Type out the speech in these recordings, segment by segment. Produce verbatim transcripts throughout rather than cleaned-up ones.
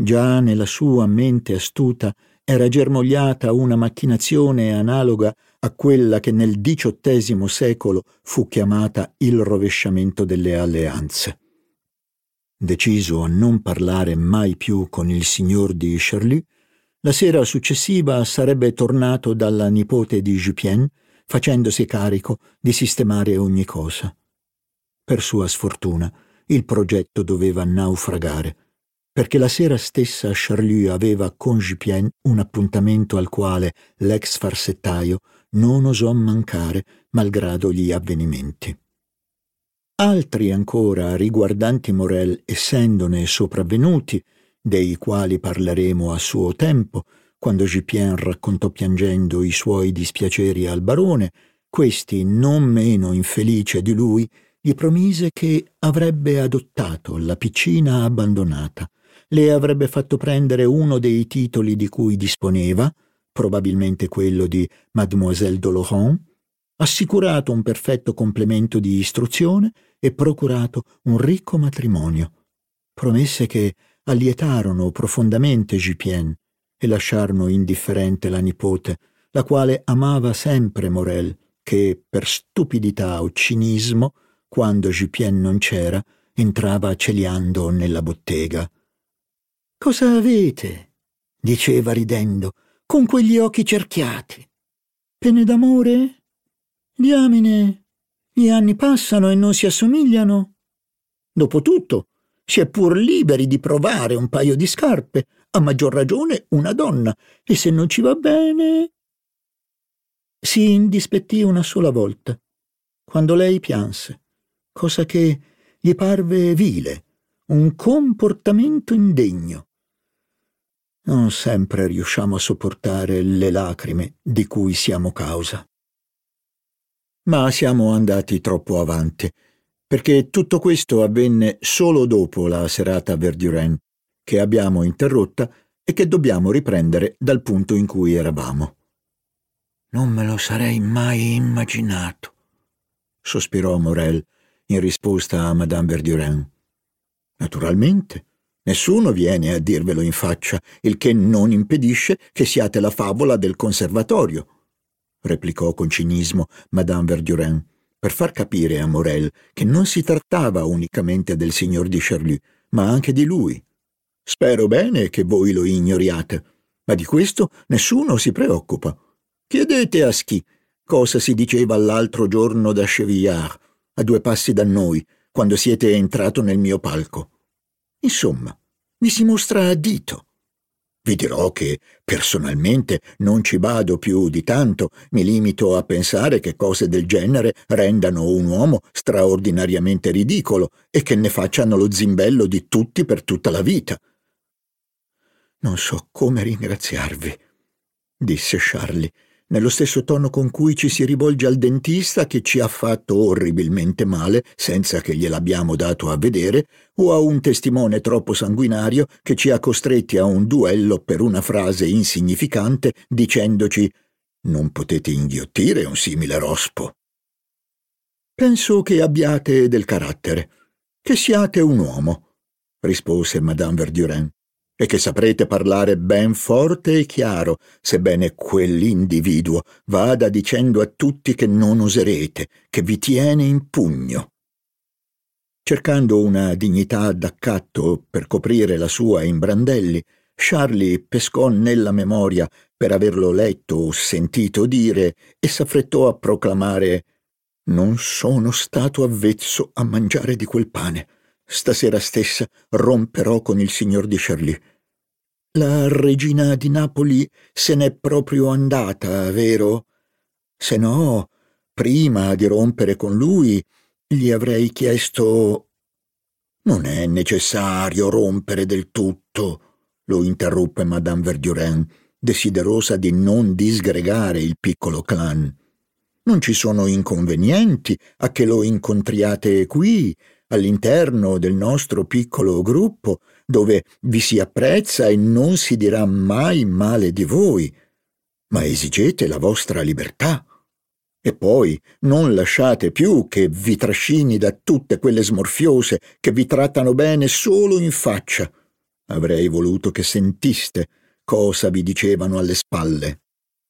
Già nella sua mente astuta era germogliata una macchinazione analoga a quella che nel diciottesimo secolo fu chiamata il rovesciamento delle alleanze. Deciso a non parlare mai più con il signor di Charlus, la sera successiva sarebbe tornato dalla nipote di Jupien, facendosi carico di sistemare ogni cosa. Per sua sfortuna, il progetto doveva naufragare, perché la sera stessa Charlus aveva con Jupien un appuntamento al quale l'ex farsettaio non osò mancare malgrado gli avvenimenti. Altri ancora riguardanti Morel, essendone sopravvenuti, dei quali parleremo a suo tempo, quando Jupien raccontò piangendo i suoi dispiaceri al barone, questi, non meno infelice di lui, gli promise che avrebbe adottato la piccina abbandonata, le avrebbe fatto prendere uno dei titoli di cui disponeva, probabilmente quello di Mademoiselle Doloron, assicurato un perfetto complemento di istruzione e procurato un ricco matrimonio. Promesse che allietarono profondamente Jupien e lasciarono indifferente la nipote, la quale amava sempre Morel, che per stupidità o cinismo, quando Jupien non c'era, entrava celiando nella bottega. «Cosa avete?» diceva ridendo, «con quegli occhi cerchiati? Pene d'amore? Diamine, gli anni passano e non si assomigliano. Dopotutto, si è pur liberi di provare un paio di scarpe, a maggior ragione una donna, e se non ci va bene...» Si indispettì una sola volta, quando lei pianse, cosa che gli parve vile, un comportamento indegno. Non sempre riusciamo a sopportare le lacrime di cui siamo causa. Ma siamo andati troppo avanti, perché tutto questo avvenne solo dopo la serata Verdurin, che abbiamo interrotta e che dobbiamo riprendere dal punto in cui eravamo. «Non me lo sarei mai immaginato», sospirò Morel in risposta a Madame Verdurin. «Naturalmente, nessuno viene a dirvelo in faccia, il che non impedisce che siate la favola del conservatorio», replicò con cinismo Madame Verdurin, per far capire a Morel che non si trattava unicamente del signor di Charlus, ma anche di lui. «Spero bene che voi lo ignoriate, ma di questo nessuno si preoccupa. Chiedete a Schi cosa si diceva l'altro giorno da Chevillard, a due passi da noi, quando siete entrato nel mio palco. Insomma, mi si mostra a dito. Vi dirò che personalmente non ci bado più di tanto, mi limito a pensare che cose del genere rendano un uomo straordinariamente ridicolo e che ne facciano lo zimbello di tutti per tutta la vita. Non so come ringraziarvi», disse Charlie, nello stesso tono con cui ci si rivolge al dentista che ci ha fatto orribilmente male senza che gliel'abbiamo dato a vedere, o a un testimone troppo sanguinario che ci ha costretti a un duello per una frase insignificante dicendoci «non potete inghiottire un simile rospo». «Penso che abbiate del carattere, che siate un uomo», rispose Madame Verdurin, «e che saprete parlare ben forte e chiaro, sebbene quell'individuo vada dicendo a tutti che non oserete, che vi tiene in pugno». Cercando una dignità d'accatto per coprire la sua imbrandelli, Charlie pescò nella memoria per averlo letto o sentito dire e s'affrettò a proclamare «Non sono stato avvezzo a mangiare di quel pane. Stasera stessa romperò con il signor di Charlus. La regina di Napoli se n'è proprio andata, vero? Se no, prima di rompere con lui, gli avrei chiesto...» «Non è necessario rompere del tutto», lo interruppe Madame Verdurin, desiderosa di non disgregare il piccolo clan. «Non ci sono inconvenienti a che lo incontriate qui, all'interno del nostro piccolo gruppo, dove vi si apprezza e non si dirà mai male di voi, ma esigete la vostra libertà. E poi non lasciate più che vi trascini da tutte quelle smorfiose che vi trattano bene solo in faccia. Avrei voluto che sentiste cosa vi dicevano alle spalle.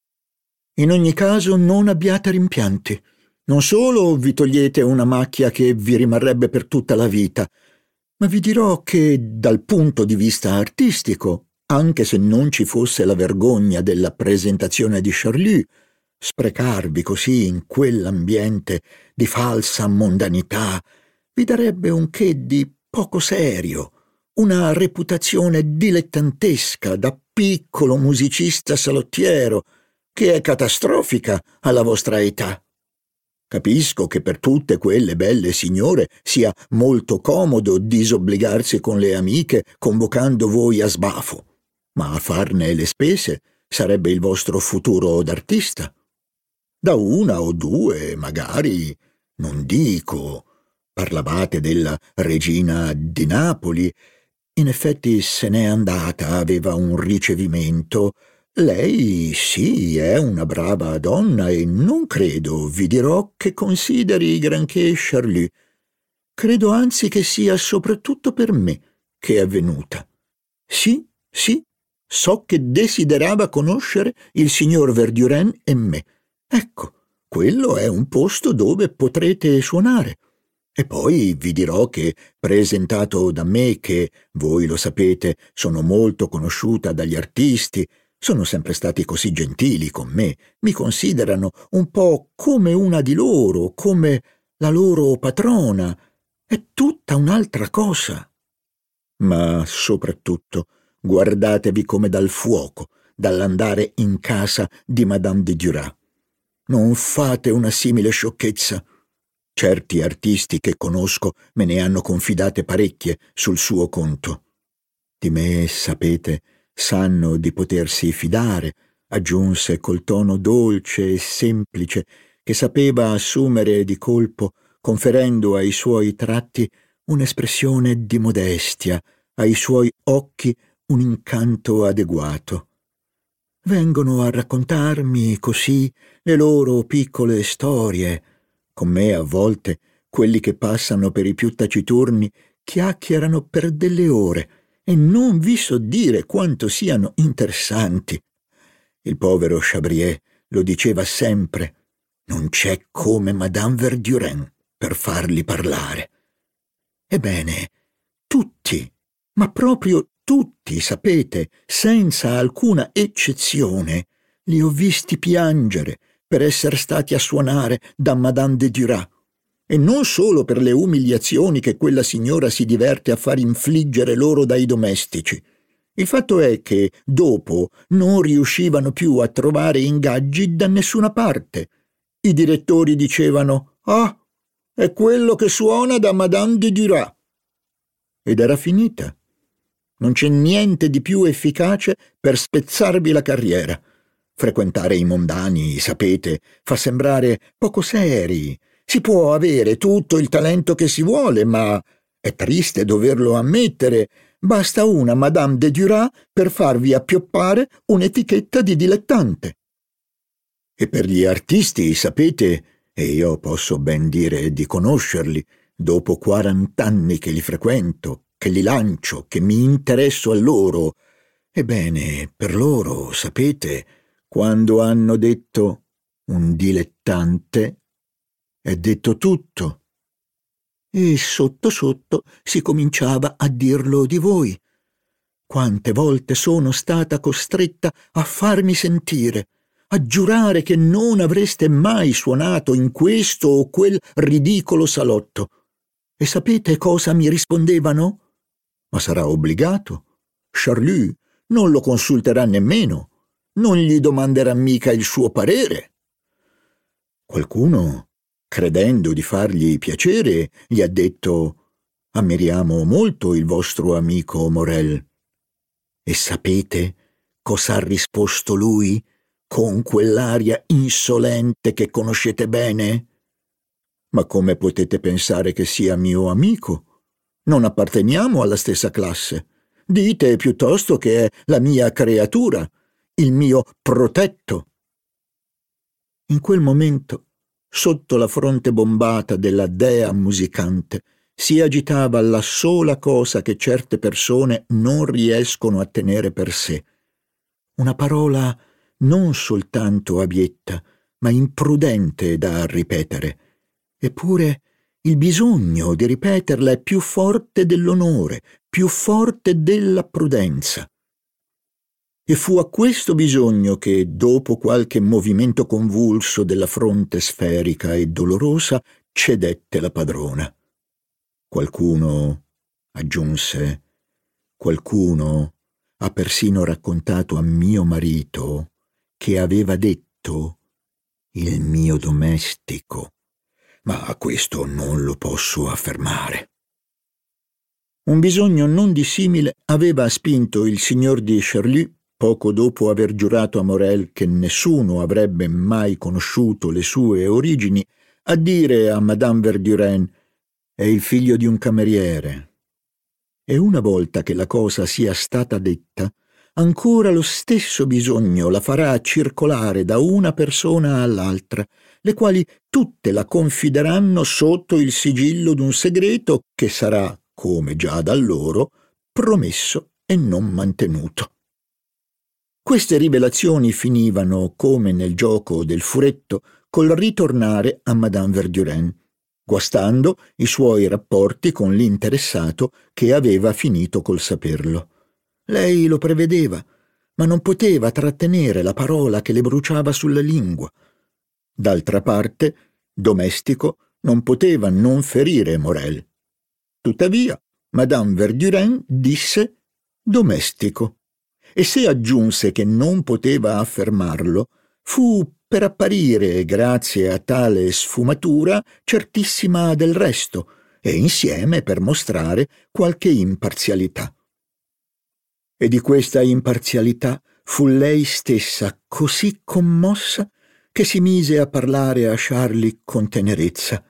In ogni caso non abbiate rimpianti. Non solo vi togliete una macchia che vi rimarrebbe per tutta la vita, ma vi dirò che dal punto di vista artistico, anche se non ci fosse la vergogna della presentazione di Charlus, sprecarvi così in quell'ambiente di falsa mondanità vi darebbe un che di poco serio, una reputazione dilettantesca da piccolo musicista salottiero, che è catastrofica alla vostra età. Capisco che per tutte quelle belle signore sia molto comodo disobbligarsi con le amiche convocando voi a sbafo, ma a farne le spese sarebbe il vostro futuro d'artista. Da una o due, magari, non dico. Parlavate della regina di Napoli. In effetti se n'è andata, aveva un ricevimento. Lei sì, è una brava donna e non credo, vi dirò, che consideri granché Charlus. Credo anzi che sia soprattutto per me che è venuta. Sì, sì, so che desiderava conoscere il signor Verdurin e me. Ecco, quello è un posto dove potrete suonare. E poi vi dirò che, presentato da me, che, voi lo sapete, sono molto conosciuta dagli artisti, sono sempre stati così gentili con me, mi considerano un po' come una di loro, come la loro patrona. È tutta un'altra cosa. Ma soprattutto guardatevi come dal fuoco, dall'andare in casa di Madame de Duras. Non fate una simile sciocchezza. Certi artisti che conosco me ne hanno confidate parecchie sul suo conto. Di me, sapete, sanno di potersi fidare, aggiunse col tono dolce e semplice che sapeva assumere di colpo, conferendo ai suoi tratti un'espressione di modestia, ai suoi occhi un incanto adeguato. Vengono a raccontarmi così le loro piccole storie. Con me a volte quelli che passano per i più taciturni chiacchierano per delle ore e non vi so dire quanto siano interessanti. Il povero Chabrier lo diceva sempre: non c'è come Madame Verdurin per farli parlare. Ebbene, tutti, ma proprio tutti, sapete, senza alcuna eccezione, li ho visti piangere per essere stati a suonare da Madame de Duras, e non solo per le umiliazioni che quella signora si diverte a far infliggere loro dai domestici. Il fatto è che dopo non riuscivano più a trovare ingaggi da nessuna parte. I direttori dicevano: «Ah, è quello che suona da Madame de Duras». Ed era finita. Non c'è niente di più efficace per spezzarvi la carriera. Frequentare i mondani, sapete, fa sembrare poco seri. Si può avere tutto il talento che si vuole, ma è triste doverlo ammettere. Basta una Madame de Duras per farvi appioppare un'etichetta di dilettante. E per gli artisti, sapete, e io posso ben dire di conoscerli, dopo quarant'anni che li frequento, che li lancio, che mi interesso a loro, ebbene, per loro, sapete, quando hanno detto un dilettante, è detto tutto. E sotto sotto si cominciava a dirlo di voi. Quante volte sono stata costretta a farmi sentire, a giurare che non avreste mai suonato in questo o quel ridicolo salotto. E sapete cosa mi rispondevano? Ma sarà obbligato. Charlus non lo consulterà nemmeno. Non gli domanderà mica il suo parere. Qualcuno, credendo di fargli piacere, gli ha detto: «Ammiriamo molto il vostro amico Morel». E sapete cosa ha risposto lui, con quell'aria insolente che conoscete bene? «Ma come potete pensare che sia mio amico? Non apparteniamo alla stessa classe. Dite piuttosto che è la mia creatura, il mio protetto». In quel momento, sotto la fronte bombata della dea musicante, si agitava la sola cosa che certe persone non riescono a tenere per sé. Una parola non soltanto abietta, ma imprudente da ripetere. Eppure il bisogno di ripeterla è più forte dell'onore, più forte della prudenza. E fu a questo bisogno che, dopo qualche movimento convulso della fronte sferica e dolorosa, cedette la padrona. Qualcuno, aggiunse, qualcuno ha persino raccontato a mio marito che aveva detto il mio domestico, ma questo non lo posso affermare. Un bisogno non dissimile aveva spinto il signor di Charlus, poco dopo aver giurato a Morel che nessuno avrebbe mai conosciuto le sue origini, a dire a Madame Verdurin: «È il figlio di un cameriere». E una volta che la cosa sia stata detta, ancora lo stesso bisogno la farà circolare da una persona all'altra, le quali tutte la confideranno sotto il sigillo d'un segreto che sarà, come già da loro, promesso e non mantenuto. Queste rivelazioni finivano, come nel gioco del furetto, col ritornare a Madame Verdurin, guastando i suoi rapporti con l'interessato che aveva finito col saperlo. Lei lo prevedeva, ma non poteva trattenere la parola che le bruciava sulla lingua. D'altra parte, Domestico non poteva non ferire Morel. Tuttavia, Madame Verdurin disse Domestico, e se aggiunse che non poteva affermarlo, fu per apparire, grazie a tale sfumatura, certissima del resto, e insieme per mostrare qualche imparzialità. E di questa imparzialità fu lei stessa così commossa che si mise a parlare a Charlie con tenerezza.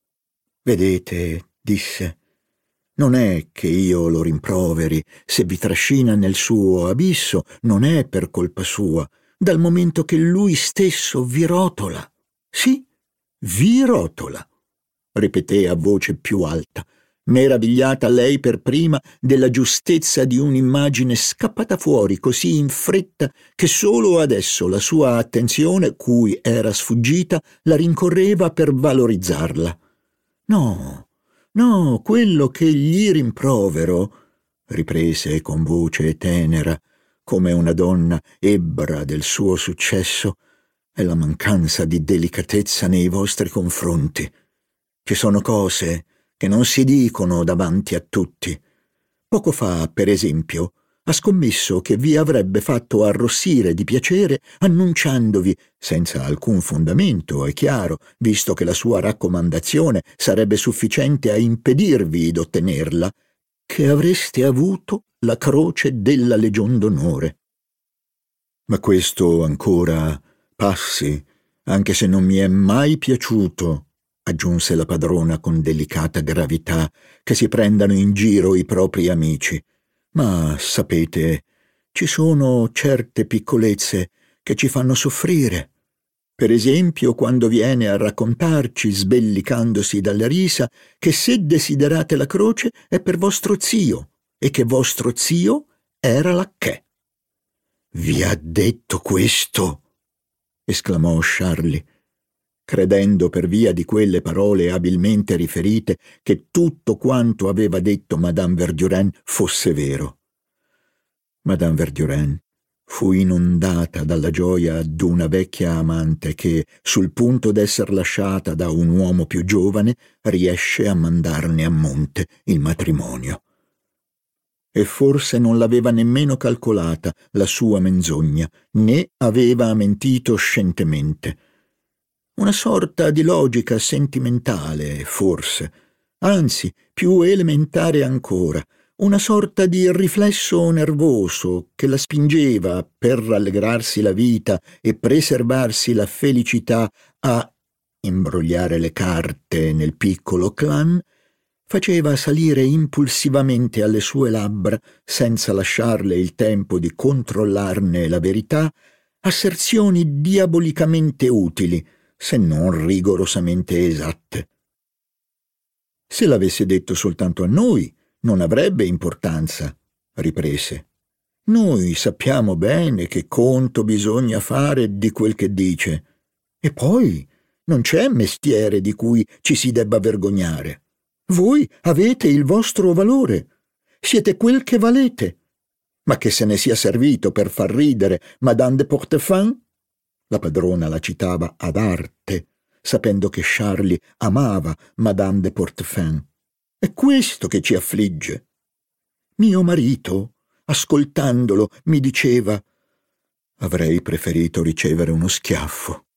«Vedete», disse, «non è che io lo rimproveri, se vi trascina nel suo abisso non è per colpa sua, dal momento che lui stesso vi rotola. Sì, vi rotola», ripeté a voce più alta, meravigliata lei per prima della giustezza di un'immagine scappata fuori così in fretta che solo adesso la sua attenzione, cui era sfuggita, la rincorreva per valorizzarla. «No, no, quello che gli rimprovero», riprese con voce tenera, come una donna ebbra del suo successo, «è la mancanza di delicatezza nei vostri confronti. Ci sono cose che non si dicono davanti a tutti. Poco fa, per esempio, ha scommesso che vi avrebbe fatto arrossire di piacere annunciandovi, senza alcun fondamento, è chiaro, visto che la sua raccomandazione sarebbe sufficiente a impedirvi d'ottenerla, che avreste avuto la croce della Legion d'Onore. Ma questo ancora passi, anche se non mi è mai piaciuto», aggiunse la padrona con delicata gravità, «che si prendano in giro i propri amici. Ma, sapete, ci sono certe piccolezze che ci fanno soffrire. Per esempio, quando viene a raccontarci, sbellicandosi dalle risa, che se desiderate la croce è per vostro zio e che vostro zio era lacchè». «Vi ha detto questo?» esclamò Charlie, credendo per via di quelle parole abilmente riferite che tutto quanto aveva detto Madame Verdurin fosse vero. Madame Verdurin fu inondata dalla gioia d'una vecchia amante che, sul punto d'esser lasciata da un uomo più giovane, riesce a mandarne a monte il matrimonio. E forse non l'aveva nemmeno calcolata la sua menzogna, né aveva mentito scientemente. Una sorta di logica sentimentale, forse, anzi, più elementare ancora, una sorta di riflesso nervoso che la spingeva, per rallegrarsi la vita e preservarsi la felicità, a imbrogliare le carte nel piccolo clan, faceva salire impulsivamente alle sue labbra, senza lasciarle il tempo di controllarne la verità, asserzioni diabolicamente utili, se non rigorosamente esatte. Se l'avesse detto soltanto a noi, non avrebbe importanza, riprese. Noi sappiamo bene che conto bisogna fare di quel che dice. E poi non c'è mestiere di cui ci si debba vergognare. Voi avete il vostro valore. Siete quel che valete. Ma che se ne sia servito per far ridere Madame de Portefin? La padrona la citava ad arte, sapendo che Charlie amava Madame de Portefin. È questo che ci affligge. Mio marito, ascoltandolo, mi diceva: avrei preferito ricevere uno schiaffo.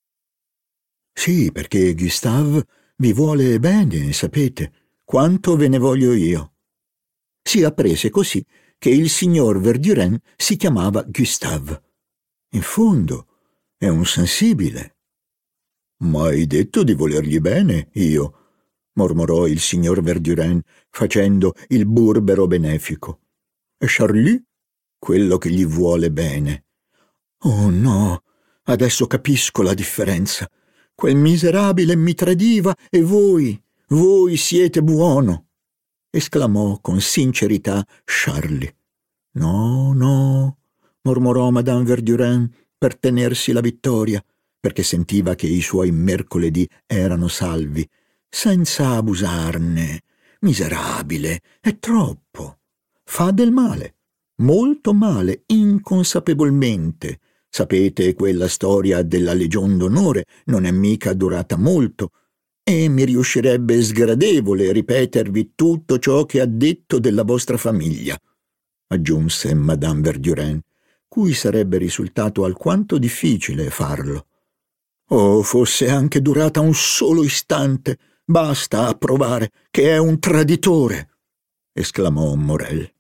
Sì, perché Gustave vi vuole bene, sapete, quanto ve ne voglio io. Si apprese così che il signor Verdurin si chiamava Gustave. In fondo è un sensibile. Mai detto di volergli bene, io, mormorò il signor Verdurin, facendo il burbero benefico. E Charlie? Quello che gli vuole bene. Oh no, adesso capisco la differenza. Quel miserabile mi tradiva e voi, voi siete buono, esclamò con sincerità Charlie. No, no, mormorò Madame Verdurin per tenersi la vittoria, perché sentiva che i suoi mercoledì erano salvi, senza abusarne. Miserabile, è troppo. Fa del male, molto male, inconsapevolmente. Sapete, quella storia della Legion d'Onore non è mica durata molto, e mi riuscirebbe sgradevole ripetervi tutto ciò che ha detto della vostra famiglia, aggiunse Madame Verdurin, cui sarebbe risultato alquanto difficile farlo. Oh, fosse anche durata un solo istante, basta a provare che è un traditore, esclamò Morel.